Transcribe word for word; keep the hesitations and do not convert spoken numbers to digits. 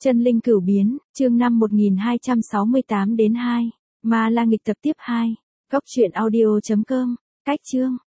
Chân linh cửu biến, chương năm một nghìn hai trăm sáu mươi tám đến hai. Ma La nghịch tập tiếp hai. Góc truyện audio chấm com. Cách chương.